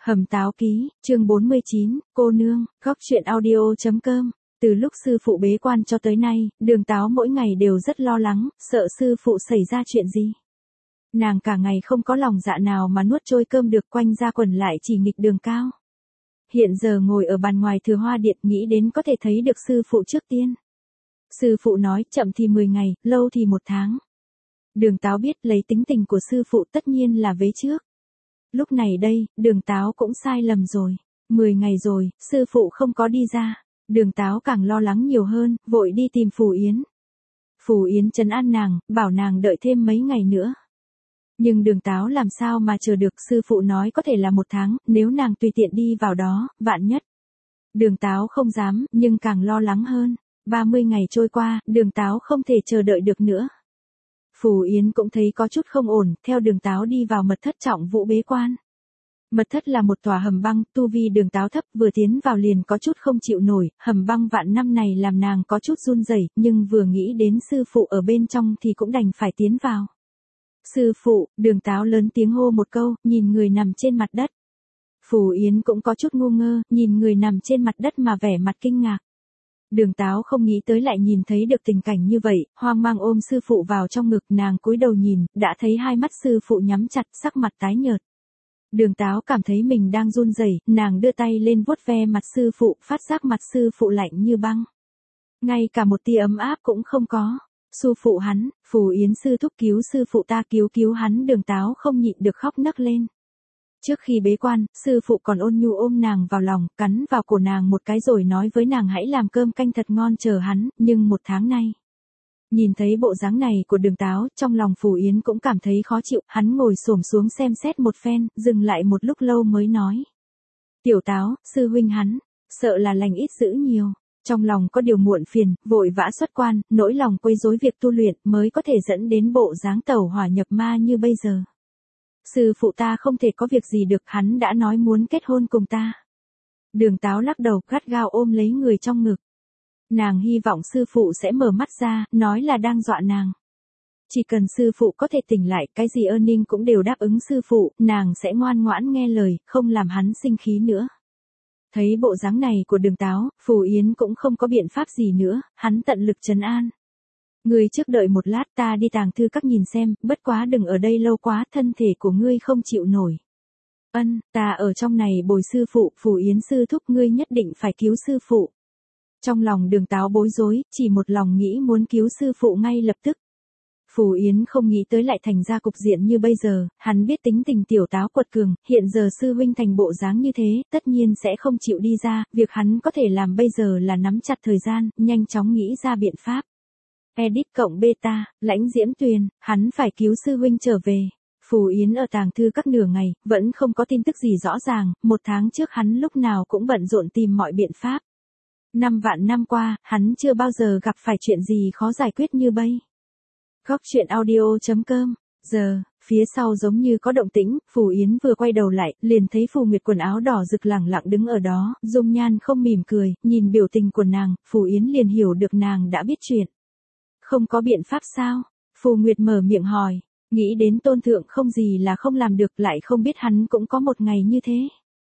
Hầm Táo Ký, chương 49, cô nương, góc chuyện audio.com. Từ lúc sư phụ bế quan cho tới nay, Đường Táo mỗi ngày đều rất lo lắng, sợ sư phụ xảy ra chuyện gì. Nàng cả ngày không có lòng dạ nào mà nuốt trôi cơm được, quanh ra quẩn lại chỉ nghịch Đường Cao. Hiện giờ ngồi ở bàn ngoài Thừa Hoa Điện nghĩ đến có thể thấy được sư phụ trước tiên. Sư phụ nói chậm thì 10 ngày, lâu thì 1 tháng. Đường Táo biết lấy tính tình của sư phụ tất nhiên là vế trước. Lúc này đây, Đường Táo cũng sai lầm rồi. 10 ngày rồi, sư phụ không có đi ra. Đường Táo càng lo lắng nhiều hơn, vội đi tìm Phù Yến. Phù Yến trấn an nàng, bảo nàng đợi thêm mấy ngày nữa. Nhưng Đường Táo làm sao mà chờ được, sư phụ nói có thể là 1 tháng, nếu nàng tùy tiện đi vào đó, vạn nhất. Đường Táo không dám, nhưng càng lo lắng hơn. 30 ngày trôi qua, Đường Táo không thể chờ đợi được nữa. Phù Yến cũng thấy có chút không ổn, theo Đường Táo đi vào mật thất Trọng Vũ bế quan. Mật thất là một tòa hầm băng, tu vi Đường Táo thấp, vừa tiến vào liền có chút không chịu nổi, hầm băng vạn năm này làm nàng có chút run rẩy, nhưng vừa nghĩ đến sư phụ ở bên trong thì cũng đành phải tiến vào. Sư phụ, Đường Táo lớn tiếng hô một câu, nhìn người nằm trên mặt đất. Phù Yến cũng có chút ngu ngơ, nhìn người nằm trên mặt đất mà vẻ mặt kinh ngạc. Đường Táo không nghĩ tới lại nhìn thấy được tình cảnh như vậy, hoang mang ôm sư phụ vào trong ngực, nàng cúi đầu nhìn, đã thấy hai mắt sư phụ nhắm chặt, sắc mặt tái nhợt. Đường Táo cảm thấy mình đang run rẩy, nàng đưa tay lên vuốt ve mặt sư phụ, phát giác mặt sư phụ lạnh như băng. Ngay cả một tia ấm áp cũng không có. Sư phụ hắn, Phù Yến sư thúc cứu sư phụ ta, cứu hắn. Đường Táo không nhịn được khóc nấc lên. Trước khi bế quan, sư phụ còn ôn nhu ôm nàng vào lòng, cắn vào cổ nàng một cái rồi nói với nàng hãy làm cơm canh thật ngon chờ hắn, nhưng 1 tháng nay. Nhìn thấy bộ dáng này của Đường Táo, trong lòng Phù Yến cũng cảm thấy khó chịu, hắn ngồi xổm xuống xem xét một phen, dừng lại một lúc lâu mới nói. Tiểu Táo, sư huynh hắn, sợ là lành ít dữ nhiều. Trong lòng có điều muộn phiền, vội vã xuất quan, nỗi lòng quấy rối việc tu luyện mới có thể dẫn đến bộ dáng tẩu hỏa nhập ma như bây giờ. Sư phụ ta không thể có việc gì được, hắn đã nói muốn kết hôn cùng ta. Đường Táo lắc đầu, gắt gao ôm lấy người trong ngực. Nàng hy vọng sư phụ sẽ mở mắt ra, nói là đang dọa nàng. Chỉ cần sư phụ có thể tỉnh lại, cái gì ơn ninh cũng đều đáp ứng sư phụ, nàng sẽ ngoan ngoãn nghe lời, không làm hắn sinh khí nữa. Thấy bộ dáng này của Đường Táo, Phù Yến cũng không có biện pháp gì nữa, hắn tận lực trấn an. Ngươi trước đợi một lát, ta đi tàng thư các nhìn xem, bất quá đừng ở đây lâu quá, thân thể của ngươi không chịu nổi. Ân, ta ở trong này bồi sư phụ, Phù Yến sư thúc, ngươi nhất định phải cứu sư phụ. Trong lòng Đường Táo bối rối, chỉ một lòng nghĩ muốn cứu sư phụ ngay lập tức. Phù Yến không nghĩ tới lại thành ra cục diện như bây giờ, hắn biết tính tình Tiểu Táo quật cường, hiện giờ sư huynh thành bộ dáng như thế, tất nhiên sẽ không chịu đi ra, việc hắn có thể làm bây giờ là nắm chặt thời gian, nhanh chóng nghĩ ra biện pháp. Edit cộng beta, Lãnh Diễm Tuyền, hắn phải cứu sư huynh trở về. Phù Yến ở tàng thư các nửa ngày, vẫn không có tin tức gì rõ ràng, 1 tháng trước hắn lúc nào cũng bận rộn tìm mọi biện pháp. 5 vạn năm qua, hắn chưa bao giờ gặp phải chuyện gì khó giải quyết như bây. Góc chuyện audio.com. Giờ, phía sau giống như có động tĩnh, Phù Yến vừa quay đầu lại, liền thấy Phù Nguyệt quần áo đỏ rực lẳng lặng đứng ở đó, dung nhan không mỉm cười, nhìn biểu tình của nàng, Phù Yến liền hiểu được nàng đã biết chuyện. Không có biện pháp sao? Phù Nguyệt mở miệng hỏi, nghĩ đến Tôn Thượng không gì là không làm được, lại không biết hắn cũng có một ngày như thế.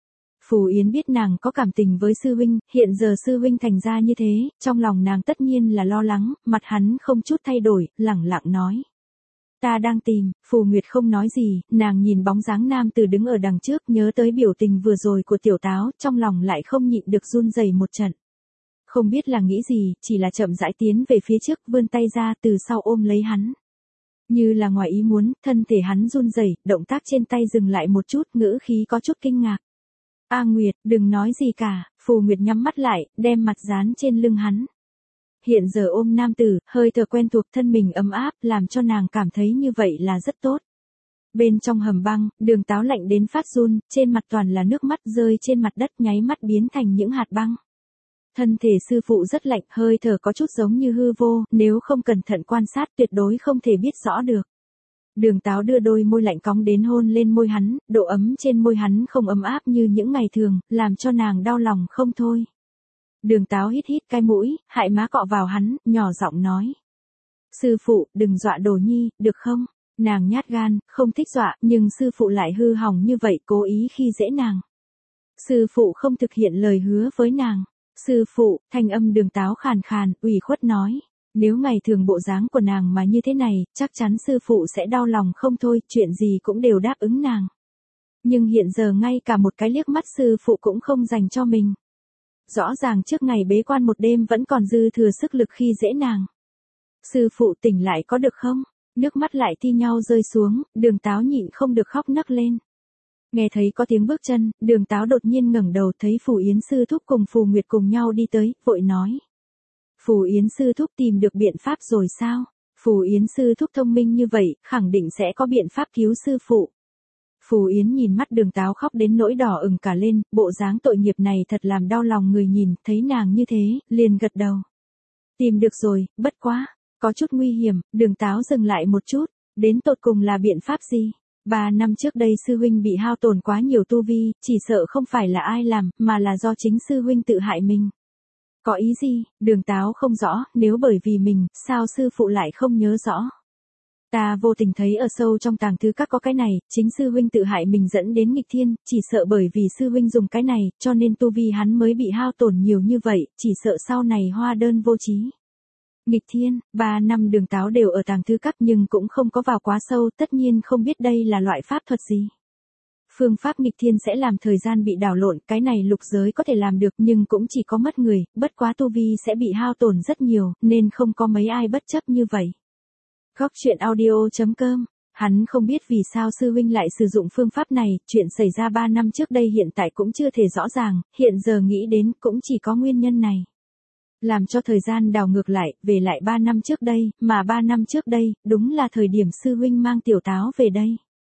Phù Yến biết nàng có cảm tình với sư huynh, hiện giờ sư huynh thành ra như thế, trong lòng nàng tất nhiên là lo lắng, mặt hắn không chút thay đổi, lẳng lặng nói. Ta đang tìm. Phù Nguyệt không nói gì, nàng nhìn bóng dáng nam tử đứng ở đằng trước, nhớ tới biểu tình vừa rồi của Tiểu Táo, trong lòng lại không nhịn được run rẩy một trận. Không biết là nghĩ gì, chỉ là chậm rãi tiến về phía trước, vươn tay ra từ sau ôm lấy hắn. Như là ngoài ý muốn, thân thể hắn run rẩy, động tác trên tay dừng lại một chút, ngữ khí có chút kinh ngạc. A Nguyệt, đừng nói gì cả. Phù Nguyệt nhắm mắt lại, đem mặt dán trên lưng hắn. Hiện giờ ôm nam tử, hơi thở quen thuộc, thân mình ấm áp, làm cho nàng cảm thấy như vậy là rất tốt. Bên trong hầm băng, Đường Táo lạnh đến phát run, trên mặt toàn là nước mắt rơi trên mặt đất, nháy mắt biến thành những hạt băng. Thân thể sư phụ rất lạnh, hơi thở có chút giống như hư vô, nếu không cẩn thận quan sát tuyệt đối không thể biết rõ được. Đường Táo đưa đôi môi lạnh cóng đến hôn lên môi hắn, độ ấm trên môi hắn không ấm áp như những ngày thường, làm cho nàng đau lòng không thôi. Đường Táo hít hít cái mũi, hại má cọ vào hắn, nhỏ giọng nói. Sư phụ, đừng dọa Đồ Nhi, được không? Nàng nhát gan, không thích dọa, nhưng sư phụ lại hư hỏng như vậy, cố ý khi dễ nàng. Sư phụ không thực hiện lời hứa với nàng. Sư phụ, thanh âm Đường Táo khàn khàn, ủy khuất nói. Nếu ngày thường bộ dáng của nàng mà như thế này, chắc chắn sư phụ sẽ đau lòng không thôi, chuyện gì cũng đều đáp ứng nàng. Nhưng hiện giờ ngay cả một cái liếc mắt sư phụ cũng không dành cho mình. Rõ ràng trước ngày bế quan một đêm vẫn còn dư thừa sức lực khi dễ nàng. Sư phụ tỉnh lại có được không? Nước mắt lại thi nhau rơi xuống, Đường Táo nhịn không được khóc nấc lên. Nghe thấy có tiếng bước chân, Đường Táo đột nhiên ngẩng đầu thấy Phù Yến sư thúc cùng Phù Nguyệt cùng nhau đi tới, vội nói. Phù Yến sư thúc tìm được biện pháp rồi sao? Phù Yến sư thúc thông minh như vậy, khẳng định sẽ có biện pháp cứu sư phụ. Phù Yến nhìn mắt Đường Táo khóc đến nỗi đỏ ửng cả lên, bộ dáng tội nghiệp này thật làm đau lòng người nhìn, thấy nàng như thế, liền gật đầu. Tìm được rồi, bất quá, có chút nguy hiểm, Đường Táo dừng lại một chút, đến tột cùng là biện pháp gì? 3 năm trước đây sư huynh bị hao tổn quá nhiều tu vi, chỉ sợ không phải là ai làm, mà là do chính sư huynh tự hại mình. Có ý gì? Đường Táo không rõ, nếu bởi vì mình, sao sư phụ lại không nhớ rõ? Ta vô tình thấy ở sâu trong tàng thư các có cái này, chính sư huynh tự hại mình dẫn đến nghịch thiên, chỉ sợ bởi vì sư huynh dùng cái này, cho nên tu vi hắn mới bị hao tổn nhiều như vậy, chỉ sợ sau này hoa đơn vô chí. Nghịch thiên, 3 năm Đường Táo đều ở tàng thư các nhưng cũng không có vào quá sâu, tất nhiên không biết đây là loại pháp thuật gì. Phương pháp nghịch thiên sẽ làm thời gian bị đảo lộn, cái này lục giới có thể làm được nhưng cũng chỉ có mất người, bất quá tu vi sẽ bị hao tổn rất nhiều, nên không có mấy ai bất chấp như vậy. Góc truyện audio.com. Hắn không biết vì sao sư huynh lại sử dụng phương pháp này, chuyện xảy ra 3 năm trước đây hiện tại cũng chưa thể rõ ràng, hiện giờ nghĩ đến cũng chỉ có nguyên nhân này. Làm cho thời gian đảo ngược lại, về lại 3 năm trước đây, mà 3 năm trước đây, đúng là thời điểm sư huynh mang Tiểu Táo về đây.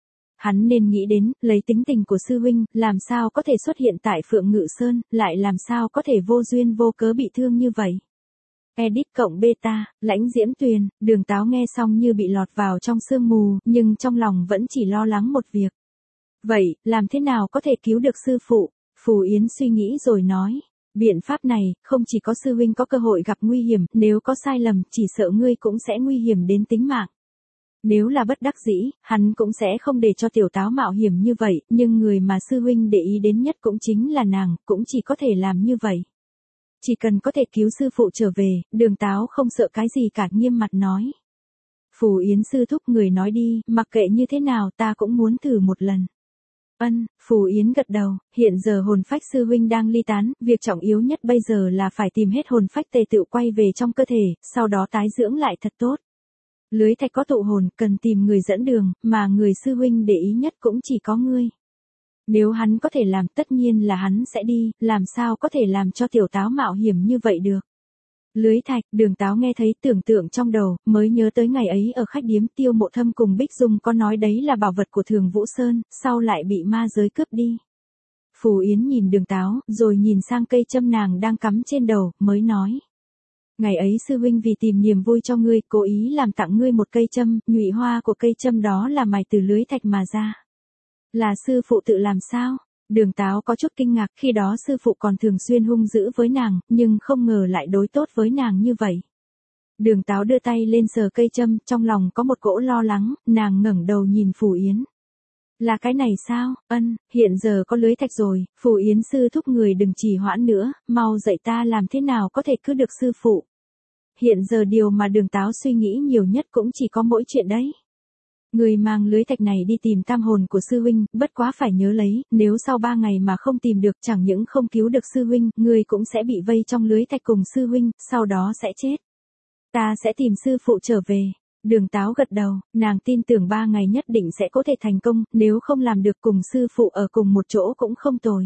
Hắn nên nghĩ đến, lấy tính tình của sư huynh, làm sao có thể xuất hiện tại Phượng Ngự Sơn, lại làm sao có thể vô duyên vô cớ bị thương như vậy. Edit cộng beta, Lãnh Diễm Tuyền, Đường Táo nghe xong như bị lọt vào trong sương mù, nhưng trong lòng vẫn chỉ lo lắng một việc. Vậy, làm thế nào có thể cứu được sư phụ? Phù Yến suy nghĩ rồi nói. Biện pháp này, không chỉ có sư huynh có cơ hội gặp nguy hiểm, nếu có sai lầm, chỉ sợ ngươi cũng sẽ nguy hiểm đến tính mạng. Nếu là bất đắc dĩ, hắn cũng sẽ không để cho Tiểu Táo mạo hiểm như vậy, nhưng người mà sư huynh để ý đến nhất cũng chính là nàng, cũng chỉ có thể làm như vậy. Chỉ cần có thể cứu sư phụ trở về, Đường Táo không sợ cái gì cả, nghiêm mặt nói. Phù Yến sư thúc, người nói đi, mặc kệ như thế nào ta cũng muốn thử một lần. Phù Yến gật đầu, hiện giờ hồn phách sư huynh đang ly tán, việc trọng yếu nhất bây giờ là phải tìm hết hồn phách tề tựu quay về trong cơ thể, sau đó tái dưỡng lại thật tốt. Lưới thạch có tụ hồn, cần tìm người dẫn đường, mà người sư huynh để ý nhất cũng chỉ có ngươi. Nếu hắn có thể làm, tất nhiên là hắn sẽ đi, làm sao có thể làm cho Tiểu Táo mạo hiểm như vậy được. Lưới thạch, Đường Táo nghe thấy tưởng tượng trong đầu, mới nhớ tới ngày ấy ở khách điếm Tiêu Mộ Thâm cùng Bích Dung có nói đấy là bảo vật của Thường Vũ Sơn, sau lại bị ma giới cướp đi. Phù Yến nhìn Đường Táo, rồi nhìn sang cây châm nàng đang cắm trên đầu, mới nói. Ngày ấy sư huynh vì tìm niềm vui cho ngươi, cố ý làm tặng ngươi một cây châm, nhụy hoa của cây châm đó là mài từ lưới thạch mà ra. Là sư phụ tự làm sao? Đường Táo có chút kinh ngạc, khi đó sư phụ còn thường xuyên hung dữ với nàng, nhưng không ngờ lại đối tốt với nàng như vậy. Đường Táo đưa tay lên sờ cây châm, trong lòng có một cỗ lo lắng, nàng ngẩng đầu nhìn Phù Yến. Là cái này sao? Hiện giờ có lưới thạch rồi, Phù Yến sư thúc người đừng trì hoãn nữa, mau dạy ta làm thế nào có thể cứu được sư phụ. Hiện giờ điều mà Đường Táo suy nghĩ nhiều nhất cũng chỉ có mỗi chuyện đấy. Người mang lưới thạch này đi tìm tam hồn của sư huynh, bất quá phải nhớ lấy, nếu sau 3 ngày mà không tìm được, chẳng những không cứu được sư huynh, người cũng sẽ bị vây trong lưới thạch cùng sư huynh, sau đó sẽ chết. Ta sẽ tìm sư phụ trở về. Đường Táo gật đầu, nàng tin tưởng 3 ngày nhất định sẽ có thể thành công, nếu không làm được cùng sư phụ ở cùng một chỗ cũng không tồi.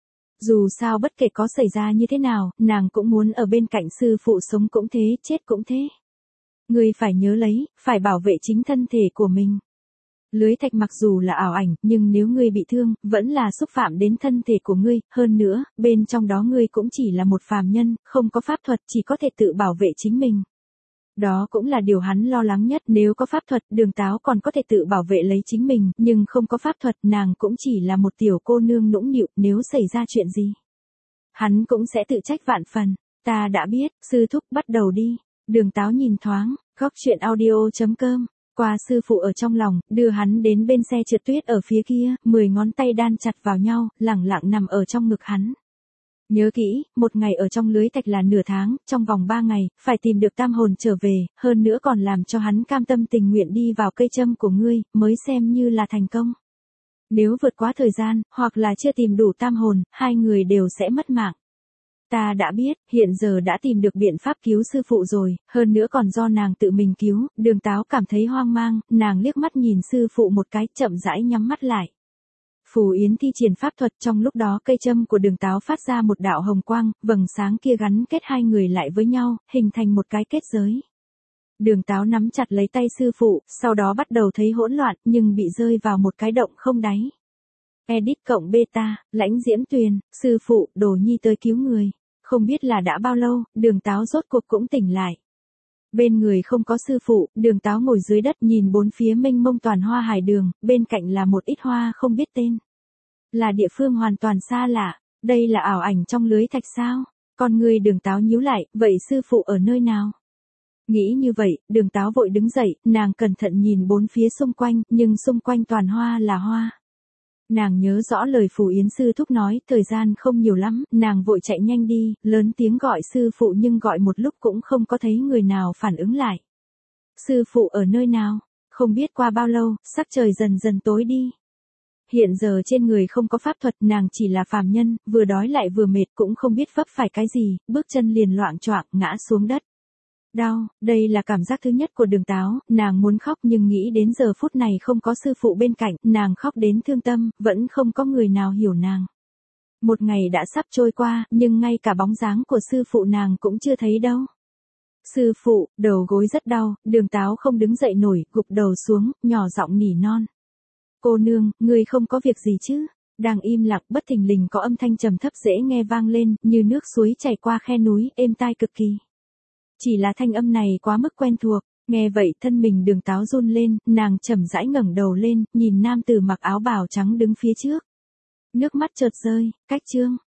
Dù sao bất kể có xảy ra như thế nào, nàng cũng muốn ở bên cạnh sư phụ, sống cũng thế, chết cũng thế. Ngươi phải nhớ lấy, phải bảo vệ chính thân thể của mình. Lưới thạch mặc dù là ảo ảnh, nhưng nếu ngươi bị thương, vẫn là xúc phạm đến thân thể của ngươi, hơn nữa, bên trong đó ngươi cũng chỉ là một phàm nhân, không có pháp thuật, chỉ có thể tự bảo vệ chính mình. Đó cũng là điều hắn lo lắng nhất, nếu có pháp thuật, Đường Táo còn có thể tự bảo vệ lấy chính mình, nhưng không có pháp thuật, nàng cũng chỉ là một tiểu cô nương nũng nịu, nếu xảy ra chuyện gì. Hắn cũng sẽ tự trách vạn phần. Ta đã biết, sư thúc bắt đầu đi. Đường Táo nhìn thoáng, góc truyện audio.com Qua sư phụ ở trong lòng, đưa hắn đến bên xe trượt tuyết ở phía kia, 10 ngón tay đan chặt vào nhau, lẳng lặng nằm ở trong ngực hắn. Nhớ kỹ, một ngày ở trong lưới thạch là nửa tháng, trong vòng 3 ngày, phải tìm được tam hồn trở về, hơn nữa còn làm cho hắn cam tâm tình nguyện đi vào cây châm của ngươi, mới xem như là thành công. Nếu vượt quá thời gian, hoặc là chưa tìm đủ tam hồn, hai người đều sẽ mất mạng. Ta đã biết, hiện giờ đã tìm được biện pháp cứu sư phụ rồi, hơn nữa còn do nàng tự mình cứu, Đường Táo cảm thấy hoang mang, nàng liếc mắt nhìn sư phụ một cái, chậm rãi nhắm mắt lại. Phù Yến thi triển pháp thuật, trong lúc đó cây châm của Đường Táo phát ra một đạo hồng quang, vầng sáng kia gắn kết hai người lại với nhau, hình thành một cái kết giới. Đường Táo nắm chặt lấy tay sư phụ, sau đó bắt đầu thấy hỗn loạn, nhưng bị rơi vào một cái động không đáy. Edit cộng beta, Lãnh Diễm Tuyền, sư phụ, Đồ Nhi tới cứu người. Không biết là đã bao lâu, Đường Táo rốt cuộc cũng tỉnh lại. Bên người không có sư phụ, Đường Táo ngồi dưới đất nhìn bốn phía mênh mông toàn hoa hải đường, bên cạnh là một ít hoa không biết tên. Là địa phương hoàn toàn xa lạ, đây là ảo ảnh trong lưới thạch sao? Con người Đường Táo nhíu lại, vậy sư phụ ở nơi nào? Nghĩ như vậy, Đường Táo vội đứng dậy, nàng cẩn thận nhìn bốn phía xung quanh, nhưng xung quanh toàn hoa là hoa. Nàng nhớ rõ lời Phù Yến sư thúc nói, thời gian không nhiều lắm, nàng vội chạy nhanh đi, lớn tiếng gọi sư phụ nhưng gọi một lúc cũng không có thấy người nào phản ứng lại. Sư phụ ở nơi nào? Không biết qua bao lâu, sắc trời dần dần tối đi. Hiện giờ trên người không có pháp thuật, nàng chỉ là phàm nhân, vừa đói lại vừa mệt cũng không biết vấp phải cái gì, bước chân liền loạng choạng ngã xuống đất. Đau, đây là cảm giác thứ nhất của Đường Táo, nàng muốn khóc nhưng nghĩ đến giờ phút này không có sư phụ bên cạnh, nàng khóc đến thương tâm, vẫn không có người nào hiểu nàng. Một ngày đã sắp trôi qua, nhưng ngay cả bóng dáng của sư phụ nàng cũng chưa thấy đâu. Sư phụ, đầu gối rất đau, Đường Táo không đứng dậy nổi, gục đầu xuống, nhỏ giọng nỉ non. Cô nương, ngươi không có việc gì chứ? Đang im lặng, bất thình lình có âm thanh trầm thấp dễ nghe vang lên, như nước suối chảy qua khe núi, êm tai cực kỳ. Chỉ là thanh âm này quá mức quen thuộc, nghe vậy thân mình Đường Táo run lên, nàng chậm rãi ngẩng đầu lên, nhìn nam tử mặc áo bào trắng đứng phía trước. Nước mắt chợt rơi, cách chương.